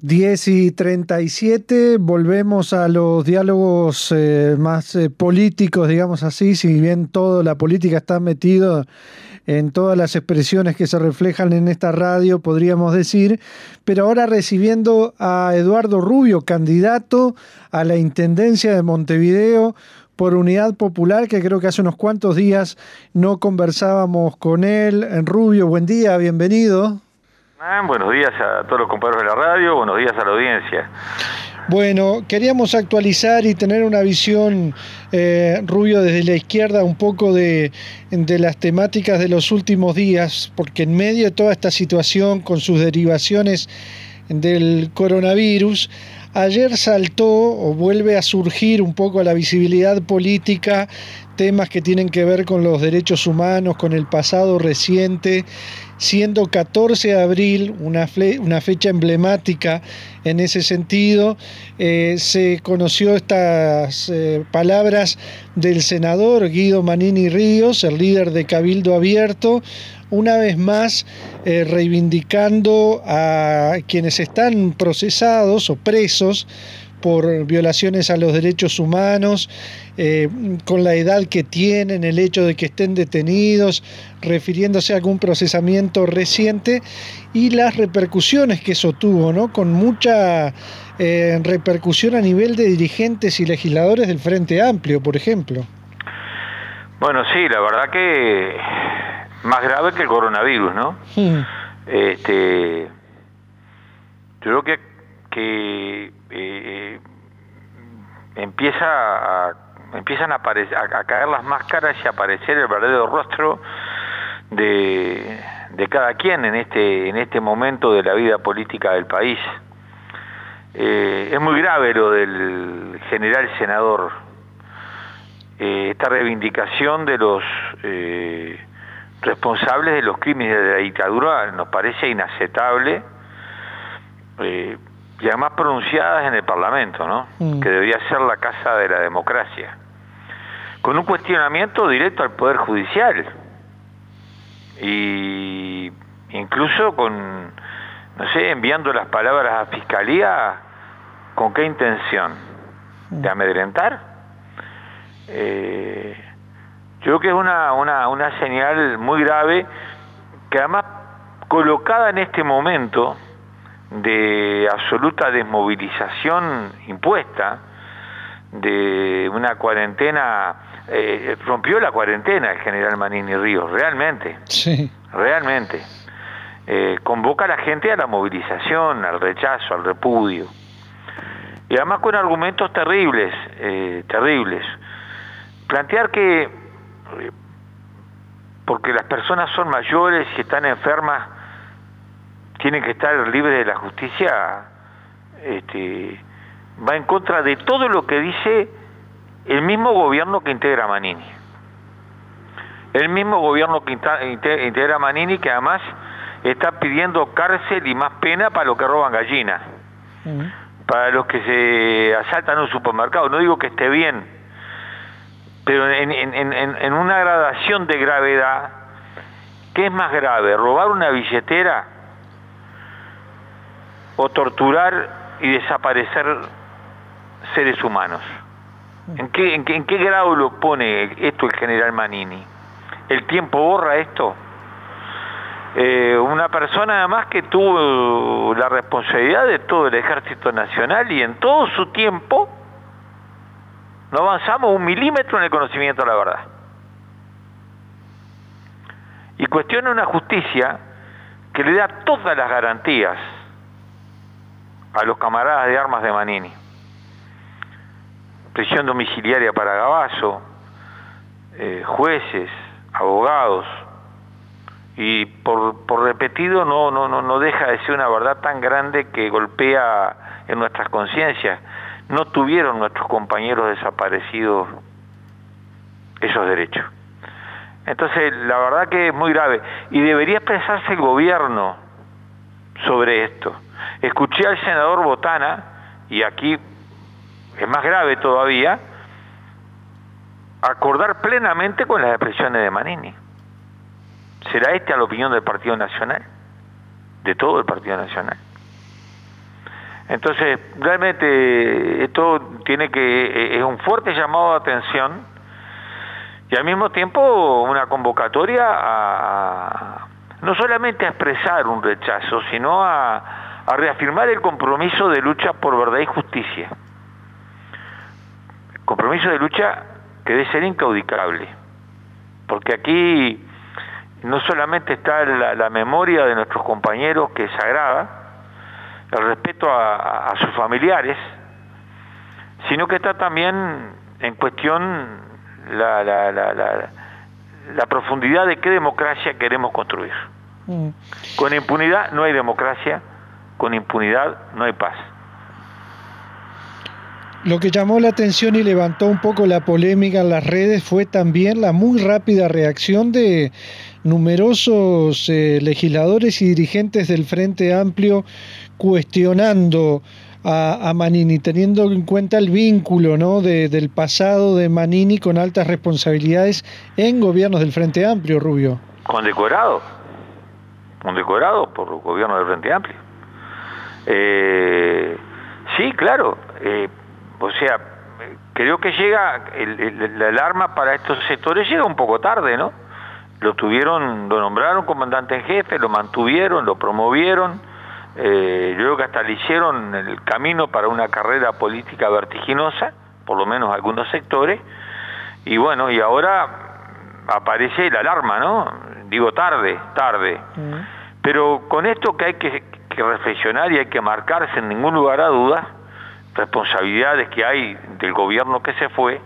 10:37, volvemos a los diálogos más políticos, digamos así, si bien toda la política está metido en todas las expresiones que se reflejan en esta radio, podríamos decir, pero ahora recibiendo a Eduardo Rubio, candidato a la Intendencia de Montevideo por Unidad Popular, que creo que hace unos cuantos días no conversábamos con él. Rubio, buen día, bienvenido. Buenos días a todos los compañeros de la radio, buenos días a la audiencia. Bueno, queríamos actualizar y tener una visión, Rubio, desde la izquierda, un poco de las temáticas de los últimos días, porque en medio de toda esta situación, con sus derivaciones del coronavirus, ayer saltó o vuelve a surgir un poco a la visibilidad política temas que tienen que ver con los derechos humanos, con el pasado reciente, siendo 14 de abril una fecha emblemática en ese sentido. Se conoció estas palabras del senador Guido Manini Ríos, el líder de Cabildo Abierto, una vez más reivindicando a quienes están procesados o presos por violaciones a los derechos humanos, con la edad que tienen, el hecho de que estén detenidos, refiriéndose a algún procesamiento reciente y las repercusiones que eso tuvo, ¿no? Con mucha repercusión a nivel de dirigentes y legisladores del Frente Amplio, por ejemplo. Bueno, sí, la verdad que más grave que el coronavirus, ¿no? Yo creo que empiezan a caer las máscaras y a aparecer el verdadero rostro de cada quien en este momento de la vida política del país. Es muy grave lo del general senador, esta reivindicación de los responsables de los crímenes de la dictadura nos parece inaceptable, y además pronunciadas en el Parlamento, ¿no? Que debería ser la casa de la democracia, con un cuestionamiento directo al Poder Judicial, y incluso con, no sé, enviando las palabras a Fiscalía. ¿Con qué intención? ¿De amedrentar? Yo creo que es una señal muy grave, que además colocada en este momento de absoluta desmovilización impuesta, de una cuarentena, rompió la cuarentena el general Manini Ríos, realmente, sí. Realmente, convoca a la gente a la movilización, al rechazo, al repudio, y además con argumentos terribles, plantear que porque las personas son mayores y están enfermas tienen que estar libres de la justicia, va en contra de todo lo que dice el mismo gobierno que integra Manini. El mismo gobierno que integra Manini, que además está pidiendo cárcel y más pena para los que roban gallinas, para los que se asaltan un supermercado. No digo que esté bien, pero en una gradación de gravedad. ¿Qué es más grave? ¿Robar una billetera o torturar y desaparecer seres humanos? ¿En qué grado lo pone esto el general Manini? ¿El tiempo borra esto? Una persona además que tuvo la responsabilidad de todo el Ejército Nacional, y en todo su tiempo no avanzamos un milímetro en el conocimiento de la verdad. Y cuestiona una justicia que le da todas las garantías a los camaradas de armas de Manini. Prisión domiciliaria para Gavazo, jueces, abogados, y por repetido no deja de ser una verdad tan grande que golpea en nuestras conciencias. No tuvieron nuestros compañeros desaparecidos esos derechos. Entonces, la verdad que es muy grave, y debería expresarse el gobierno sobre esto. Escuché al senador Botana, y aquí es más grave todavía, acordar plenamente con las expresiones de Manini. ¿Será esta la opinión del Partido Nacional? De todo el Partido Nacional. Entonces, realmente esto es un fuerte llamado de atención y al mismo tiempo una convocatoria no solamente a expresar un rechazo, sino a reafirmar el compromiso de lucha por verdad y justicia. Compromiso de lucha que debe ser incaudicable, porque aquí no solamente está la memoria de nuestros compañeros, que es sagrada, el respeto a sus familiares, sino que está también en cuestión la profundidad de qué democracia queremos construir. Con impunidad no hay democracia, con impunidad no hay paz. Lo que llamó la atención y levantó un poco la polémica en las redes fue también la muy rápida reacción de numerosos legisladores y dirigentes del Frente Amplio cuestionando a Manini, teniendo en cuenta el vínculo, ¿no?, del pasado de Manini con altas responsabilidades en gobiernos del Frente Amplio, Rubio. Condecorado por el gobierno del Frente Amplio. Sí, claro. O sea, creo que llega la alarma para estos sectores llega un poco tarde, ¿no? Lo nombraron comandante en jefe, lo mantuvieron, lo promovieron. Yo creo que hasta le hicieron el camino para una carrera política vertiginosa, por lo menos algunos sectores. Y bueno, y ahora aparece la alarma, ¿no? Digo tarde. Pero con esto que hay que reflexionar y hay que marcar sin ningún lugar a dudas, responsabilidades que hay del gobierno que se fue,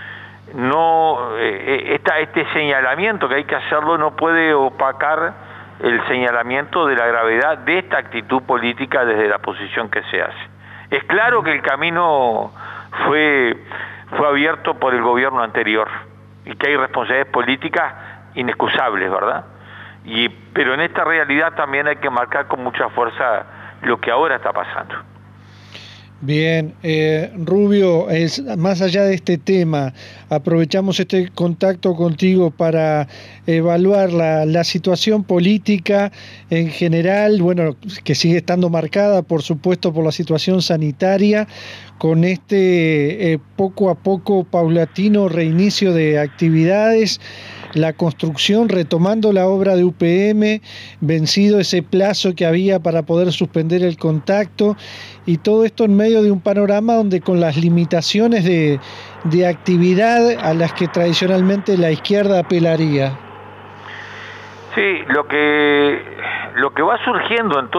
este señalamiento que hay que hacerlo no puede opacar el señalamiento de la gravedad de esta actitud política desde la posición que se hace. Es claro que el camino fue abierto por el gobierno anterior y que hay responsabilidades políticas inexcusables, ¿verdad? Pero en esta realidad también hay que marcar con mucha fuerza lo que ahora está pasando. Bien, Rubio, más allá de este tema, aprovechamos este contacto contigo para evaluar la situación política en general, bueno, que sigue estando marcada, por supuesto, por la situación sanitaria, con este poco a poco paulatino reinicio de actividades, la construcción, retomando la obra de UPM, vencido ese plazo que había para poder suspender el contacto, y todo esto en medio de un panorama donde con las limitaciones de actividad a las que tradicionalmente la izquierda apelaría. Sí, lo que va surgiendo en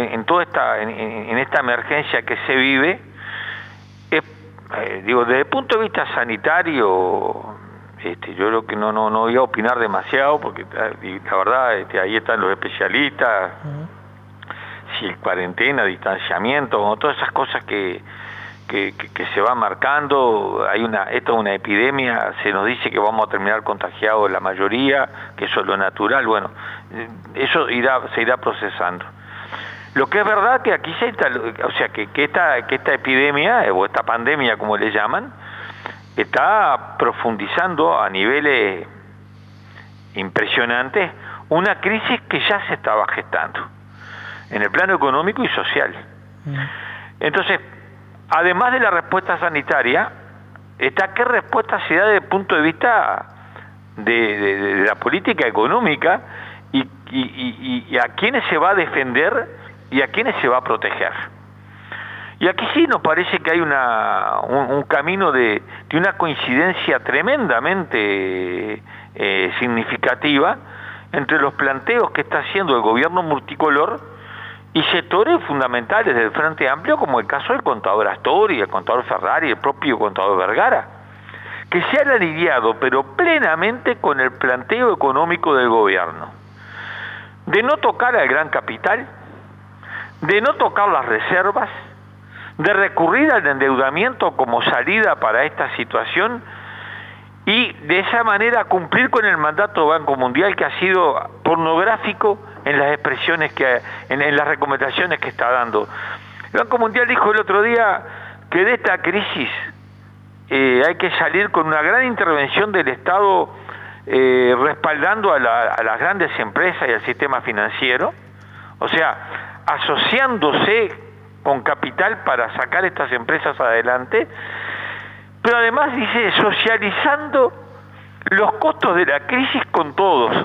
esta emergencia que se vive es, desde el punto de vista sanitario, yo creo que no voy a opinar demasiado porque la verdad ahí están los especialistas. Si cuarentena, distanciamiento, todas esas cosas que se van marcando. Esto es una epidemia, se nos dice que vamos a terminar contagiados la mayoría, que eso es lo natural. Bueno, eso se irá procesando. Lo que es verdad que aquí que esta epidemia o esta pandemia, como le llaman, está profundizando a niveles impresionantes una crisis que ya se estaba gestando en el plano económico y social. Entonces, además de la respuesta sanitaria, está qué respuesta se da desde el punto de vista de la política económica y a quiénes se va a defender y a quiénes se va a proteger. Y aquí sí nos parece que hay un camino de una coincidencia tremendamente significativa entre los planteos que está haciendo el gobierno multicolor y sectores fundamentales del Frente Amplio, como el caso del contador Astori, el contador Ferrari, el propio contador Vergara, que se han alineado pero plenamente con el planteo económico del gobierno, de no tocar al gran capital, de no tocar las reservas, de recurrir al endeudamiento como salida para esta situación y de esa manera cumplir con el mandato del Banco Mundial, que ha sido pornográfico en las expresiones en las recomendaciones que está dando. El Banco Mundial dijo el otro día que de esta crisis hay que salir con una gran intervención del Estado respaldando a las grandes empresas y al sistema financiero, o sea, asociándose con capital para sacar estas empresas adelante, pero además dice socializando los costos de la crisis con todos.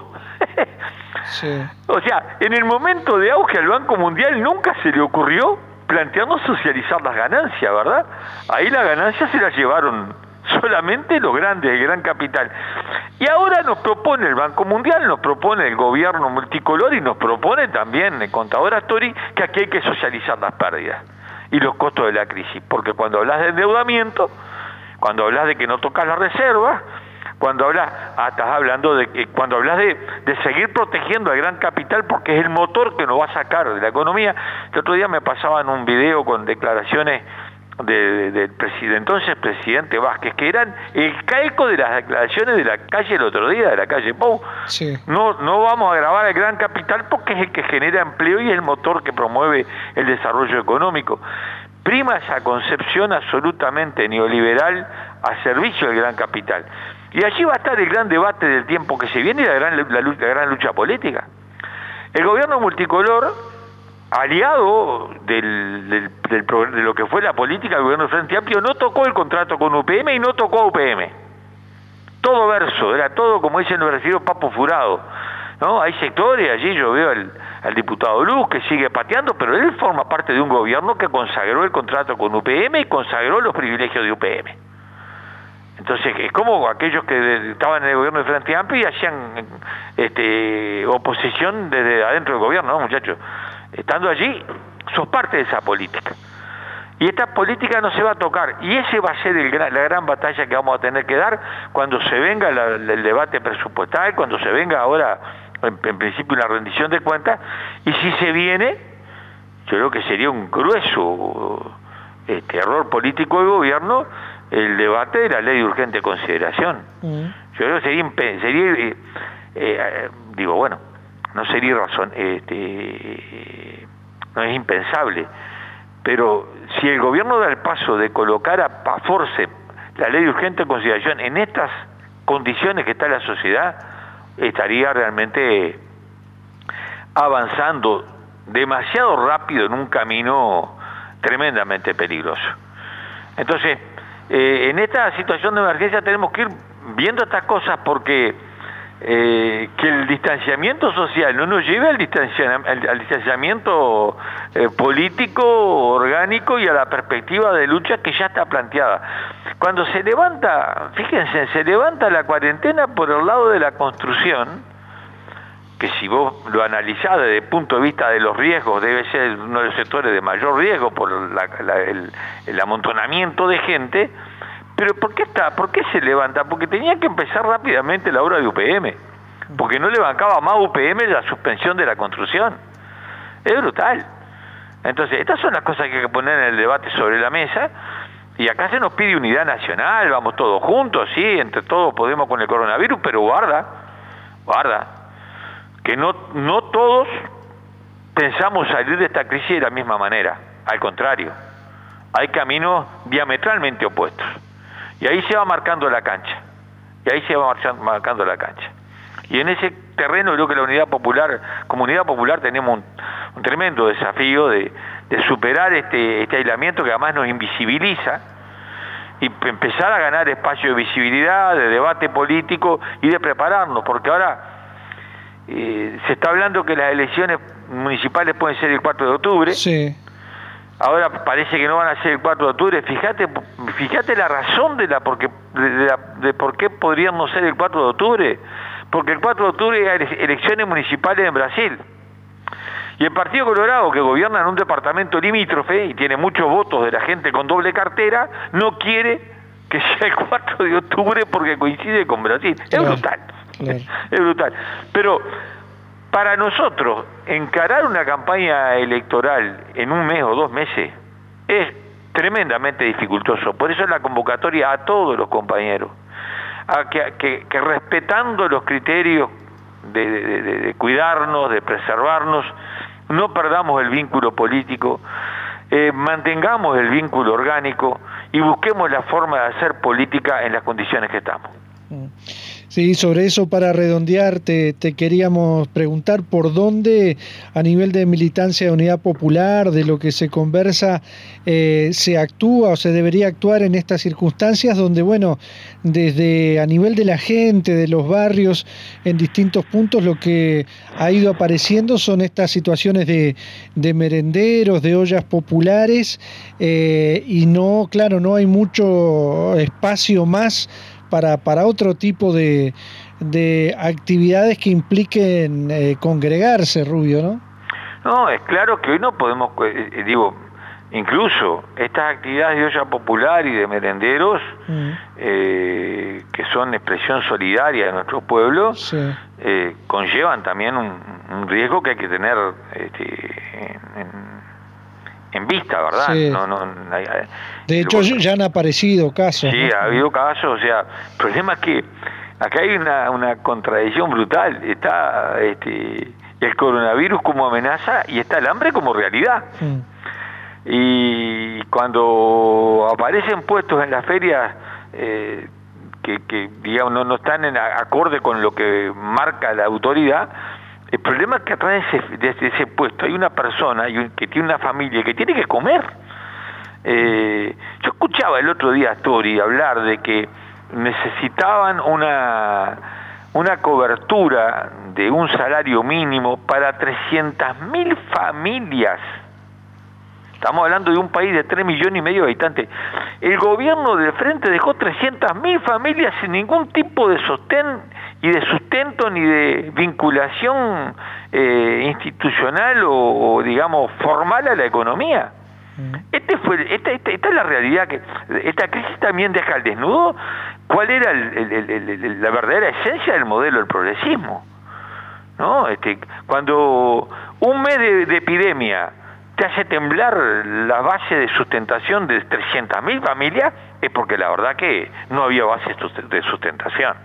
Sí. O sea, en el momento de auge al Banco Mundial nunca se le ocurrió plantearnos socializar las ganancias, ¿verdad? Ahí las ganancias se las llevaron solamente los grandes, el gran capital. Y ahora nos propone el Banco Mundial, nos propone el gobierno multicolor y nos propone también el contador Astori que aquí hay que socializar las pérdidas y los costos de la crisis, porque cuando hablas de endeudamiento, cuando hablas de que no tocas las reservas, cuando hablas, estás hablando de cuando hablas de seguir protegiendo al gran capital porque es el motor que nos va a sacar de la economía. El otro día me pasaban un video con declaraciones del entonces presidente Vázquez, que eran el calco de las declaraciones de la calle el otro día, de la calle Pou. Sí. No vamos a grabar el gran capital porque es el que genera empleo y es el motor que promueve el desarrollo económico. Prima esa concepción absolutamente neoliberal a servicio del gran capital. Y allí va a estar el gran debate del tiempo que se viene y la gran lucha política. El gobierno multicolor, aliado de lo que fue la política del gobierno del Frente Amplio, no tocó el contrato con UPM y no tocó a UPM. Todo verso, era todo, como dicen los brasileños, papo furado, ¿no? Hay sectores, allí yo veo al diputado Luz que sigue pateando, pero él forma parte de un gobierno que consagró el contrato con UPM y consagró los privilegios de UPM. Entonces, es como aquellos que estaban en el gobierno del Frente Amplio y hacían oposición desde adentro del gobierno, ¿no, muchachos? Estando allí, sos parte de esa política. Y esta política no se va a tocar. Y ese va a ser la gran batalla que vamos a tener que dar cuando se venga el debate presupuestal, cuando se venga ahora, en principio, una rendición de cuentas. Y si se viene, yo creo que sería un grueso error político del gobierno el debate de la ley de urgente consideración. Yo creo que sería digo, bueno, no sería razón, no es impensable, pero si el gobierno da el paso de colocar a force la ley de urgente consideración en estas condiciones que está la sociedad, estaría realmente avanzando demasiado rápido en un camino tremendamente peligroso. Entonces, en esta situación de emergencia tenemos que ir viendo estas cosas porque que el distanciamiento social no nos lleve al distanciamiento político, orgánico y a la perspectiva de lucha que ya está planteada. Cuando se levanta, fíjense, se levanta la cuarentena por el lado de la construcción, que si vos lo analizás desde el punto de vista de los riesgos, debe ser uno de los sectores de mayor riesgo por el amontonamiento de gente. Pero ¿por qué se levanta? Porque tenía que empezar rápidamente la obra de UPM, porque no le bancaba más UPM la suspensión de la construcción. Es brutal. Entonces, estas son las cosas que hay que poner en el debate sobre la mesa, y acá se nos pide unidad nacional, vamos todos juntos, sí, entre todos podemos con el coronavirus, pero guarda, que no todos pensamos salir de esta crisis de la misma manera, al contrario, hay caminos diametralmente opuestos. Y ahí se va marcando la cancha. Y en ese terreno creo que Comunidad Popular tenemos un tremendo desafío de superar este aislamiento que además nos invisibiliza y empezar a ganar espacio de visibilidad, de debate político y de prepararnos, porque ahora se está hablando que las elecciones municipales pueden ser el 4 de octubre. Sí. Ahora parece que no van a ser el 4 de octubre. Fíjate la razón de por qué podrían no ser el 4 de octubre. Porque el 4 de octubre hay elecciones municipales en Brasil. Y el Partido Colorado, que gobierna en un departamento limítrofe y tiene muchos votos de la gente con doble cartera, no quiere que sea el 4 de octubre porque coincide con Brasil. Claro, es brutal. Claro. Es brutal. Pero para nosotros, encarar una campaña electoral en un mes o 2 meses es tremendamente dificultoso. Por eso la convocatoria a todos los compañeros, a que respetando los criterios de cuidarnos, de preservarnos, no perdamos el vínculo político, mantengamos el vínculo orgánico y busquemos la forma de hacer política en las condiciones que estamos. Sí, sobre eso para redondear te queríamos preguntar por dónde a nivel de militancia de Unidad Popular, de lo que se conversa, se actúa o se debería actuar en estas circunstancias donde, bueno, desde a nivel de la gente, de los barrios, en distintos puntos lo que ha ido apareciendo son estas situaciones de merenderos, de ollas populares y no, claro, no hay mucho espacio más para otro tipo de actividades que impliquen congregarse, Rubio, ¿no? No, es claro que hoy no podemos, incluso estas actividades de olla popular y de merenderos, que son expresión solidaria de nuestro pueblo, sí, conllevan también un riesgo que hay que tener en vista, ¿verdad? Sí. De hecho, ya han aparecido casos. Sí, ¿no? Ha habido casos, o sea, el problema es que acá hay una contradicción brutal. Está el coronavirus como amenaza y está el hambre como realidad. Y cuando aparecen puestos en las ferias que digamos no están en acorde con lo que marca la autoridad, el problema es que atrás de ese puesto hay una persona que tiene una familia que tiene que comer. Yo escuchaba el otro día a Tori hablar de que necesitaban una cobertura de un salario mínimo para 300.000 familias. Estamos hablando de un país de 3,5 millones de habitantes. El gobierno del frente dejó 300.000 familias sin ningún tipo de sustento ni de vinculación institucional o digamos formal a la economía. Esta es la realidad. Que esta crisis también deja al desnudo cuál era la verdadera esencia del modelo del progresismo, ¿no? Cuando un mes de epidemia te hace temblar la base de sustentación de 300.000 familias, es porque la verdad que no había base de sustentación.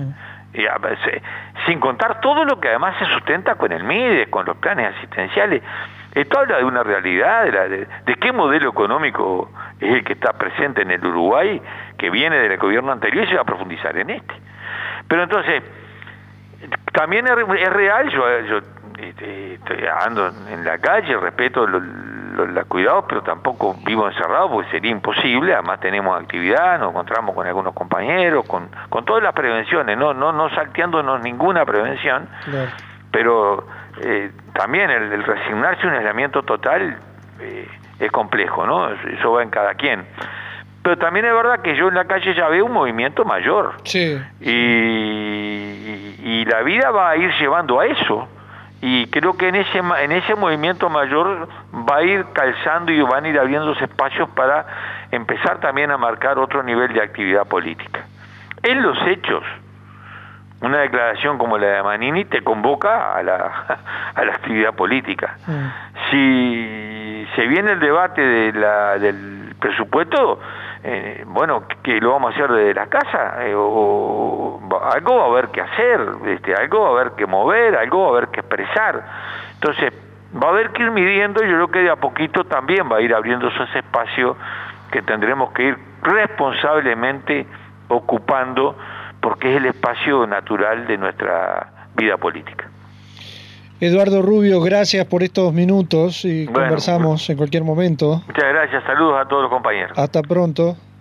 Sin contar todo lo que además se sustenta con el MIDE, con los planes asistenciales. Esto habla de una realidad, de qué modelo económico es el que está presente en el Uruguay, que viene del gobierno anterior y se va a profundizar en este. Pero entonces, también es real, yo ando en la calle, respeto los cuidados, pero tampoco vivo encerrado porque sería imposible. Además tenemos actividad, nos encontramos con algunos compañeros, con todas las prevenciones, no salteándonos ninguna prevención. Claro. Pero también el resignarse a un aislamiento total es complejo, ¿no? Eso va en cada quien. Pero también es verdad que yo en la calle ya veo un movimiento mayor. Sí. Y la vida va a ir llevando a eso. Y creo que en ese movimiento mayor va a ir calzando y van a ir abriéndose espacios para empezar también a marcar otro nivel de actividad política. En los hechos, una declaración como la de Manini te convoca a la actividad política. Si se viene el debate del presupuesto, bueno, que lo vamos a hacer desde la casa, algo va a haber que hacer, algo va a haber que mover, algo va a haber que expresar. Entonces, va a haber que ir midiendo, y yo creo que de a poquito también va a ir abriéndose ese espacio que tendremos que ir responsablemente ocupando, porque es el espacio natural de nuestra vida política. Eduardo Rubio, gracias por estos minutos y conversamos en cualquier momento. Muchas gracias, saludos a todos los compañeros. Hasta pronto.